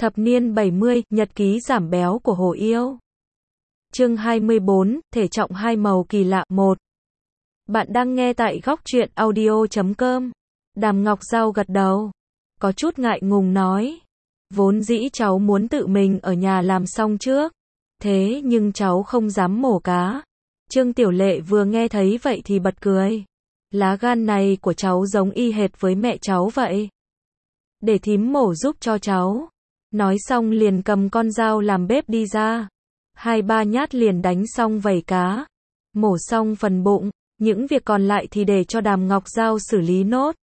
Thập niên 70, nhật ký giảm béo của Hồ Yêu. Chương 24, thể trọng hai màu kỳ lạ 1. Bạn đang nghe tại góc truyện audio.com. Đàm Ngọc Giao gật đầu, có chút ngại ngùng nói, vốn dĩ cháu muốn tự mình ở nhà làm xong trước, thế nhưng cháu không dám mổ cá. Trương Tiểu Lệ vừa nghe thấy vậy thì bật cười, lá gan này của cháu giống y hệt với mẹ cháu vậy. Để thím mổ giúp cho cháu. Nói xong liền cầm con dao làm bếp đi ra. 2-3 nhát liền đánh xong vảy cá. Mổ xong phần bụng, những việc còn lại thì để cho Đàm Ngọc Giao xử lý nốt.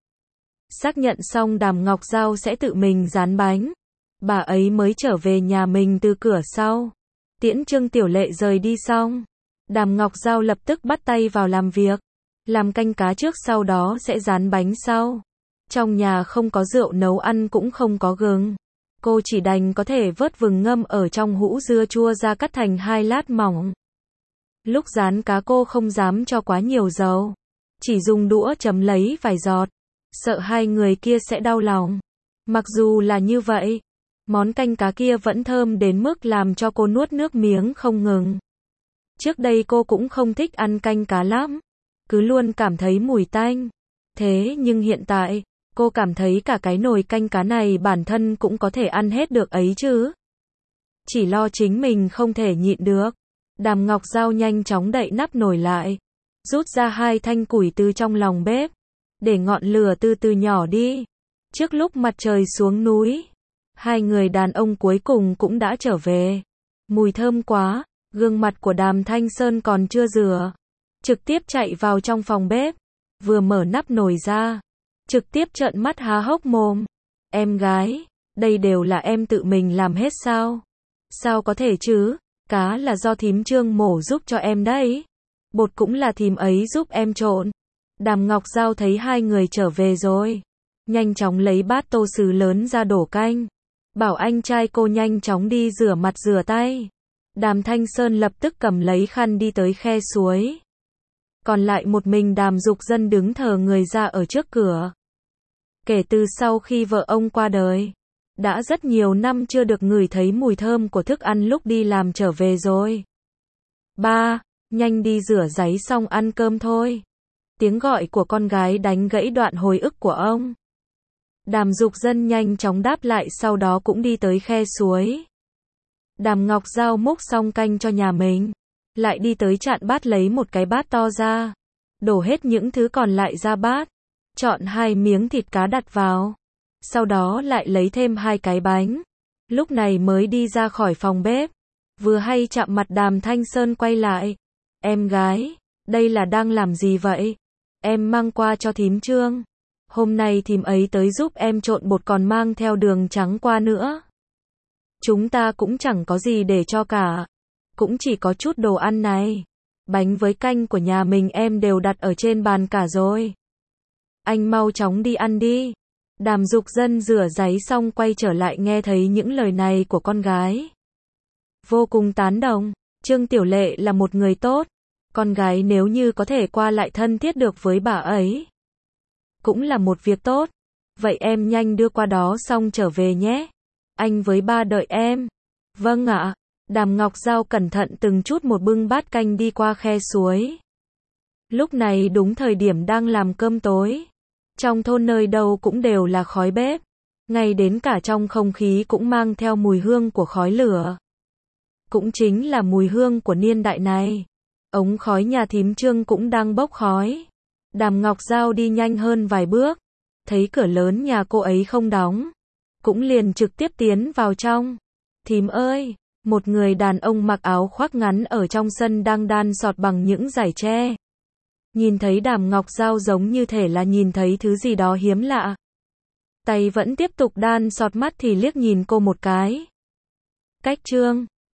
Xác nhận xong Đàm Ngọc Giao sẽ tự mình rán bánh. Bà ấy mới trở về nhà mình từ cửa sau. Tiễn Trương Tiểu Lệ rời đi xong, Đàm Ngọc Giao lập tức bắt tay vào làm việc. Làm canh cá trước sau đó sẽ rán bánh sau. Trong nhà không có rượu nấu ăn cũng không có gừng. Cô chỉ đành có thể vớt vừng ngâm ở trong hũ dưa chua ra cắt thành 2 lát mỏng. Lúc rán cá cô không dám cho quá nhiều dầu. Chỉ dùng đũa chấm lấy vài giọt. Sợ hai người kia sẽ đau lòng. Mặc dù là như vậy, món canh cá kia vẫn thơm đến mức làm cho cô nuốt nước miếng không ngừng. Trước đây cô cũng không thích ăn canh cá lắm. Cứ luôn cảm thấy mùi tanh. Thế nhưng hiện tại, cô cảm thấy cả cái nồi canh cá này bản thân cũng có thể ăn hết được ấy chứ. Chỉ lo chính mình không thể nhịn được. Đàm Ngọc Giao nhanh chóng đậy nắp nồi lại. Rút ra 2 thanh củi từ trong lòng bếp. Để ngọn lửa từ từ nhỏ đi. Trước lúc mặt trời xuống núi, 2 người đàn ông cuối cùng cũng đã trở về. Mùi thơm quá, gương mặt của Đàm Thanh Sơn còn chưa rửa. Trực tiếp chạy vào trong phòng bếp. Vừa mở nắp nồi ra, trực tiếp trợn mắt há hốc mồm. Em gái, đây đều là em tự mình làm hết sao? Sao có thể chứ? Cá là do thím Trương mổ giúp cho em đấy. Bột cũng là thím ấy giúp em trộn. Đàm Ngọc Giao thấy 2 người trở về rồi. Nhanh chóng lấy bát tô sứ lớn ra đổ canh. Bảo anh trai cô nhanh chóng đi rửa mặt rửa tay. Đàm Thanh Sơn lập tức cầm lấy khăn đi tới khe suối. Còn lại một mình Đàm Dục Dân đứng thờ người ra ở trước cửa. Kể từ sau khi vợ ông qua đời, đã rất nhiều năm chưa được ngửi thấy mùi thơm của thức ăn lúc đi làm trở về rồi. Ba, nhanh đi rửa ráy xong ăn cơm thôi. Tiếng gọi của con gái đánh gãy đoạn hồi ức của ông. Đàm Dục Dân nhanh chóng đáp lại sau đó cũng đi tới khe suối. Đàm Ngọc Giao múc xong canh cho nhà mình. Lại đi tới chạn bát lấy một cái bát to ra. Đổ hết những thứ còn lại ra bát. Chọn 2 miếng thịt cá đặt vào. Sau đó lại lấy thêm 2 cái bánh. Lúc này mới đi ra khỏi phòng bếp. Vừa hay chạm mặt Đàm Thanh Sơn quay lại. Em gái, đây là đang làm gì vậy? Em mang qua cho thím Trương. Hôm nay thím ấy tới giúp em trộn bột còn mang theo đường trắng qua nữa. Chúng ta cũng chẳng có gì để cho cả. Cũng chỉ có chút đồ ăn này. Bánh với canh của nhà mình em đều đặt ở trên bàn cả rồi. Anh mau chóng đi ăn đi. Đàm Dục Dân rửa ráy xong quay trở lại nghe thấy những lời này của con gái. Vô cùng tán đồng. Trương Tiểu Lệ là một người tốt. Con gái nếu như có thể qua lại thân thiết được với bà ấy, cũng là một việc tốt. Vậy em nhanh đưa qua đó xong trở về nhé. Anh với ba đợi em. Vâng ạ. Đàm Ngọc Giao cẩn thận từng chút một bưng bát canh đi qua khe suối. Lúc này đúng thời điểm đang làm cơm tối. Trong thôn nơi đâu cũng đều là khói bếp. Ngay đến cả trong không khí cũng mang theo mùi hương của khói lửa. Cũng chính là mùi hương của niên đại này. Ống khói nhà thím Trương cũng đang bốc khói. Đàm Ngọc Giao đi nhanh hơn vài bước. Thấy cửa lớn nhà cô ấy không đóng. Cũng liền trực tiếp tiến vào trong. Thím ơi! Một người đàn ông mặc áo khoác ngắn ở trong sân đang đan sọt bằng những dải tre. Nhìn thấy Đàm Ngọc Giao giống như thể là nhìn thấy thứ gì đó hiếm lạ. Tay vẫn tiếp tục đan sọt, mắt thì liếc nhìn cô một cái. Cách Trương,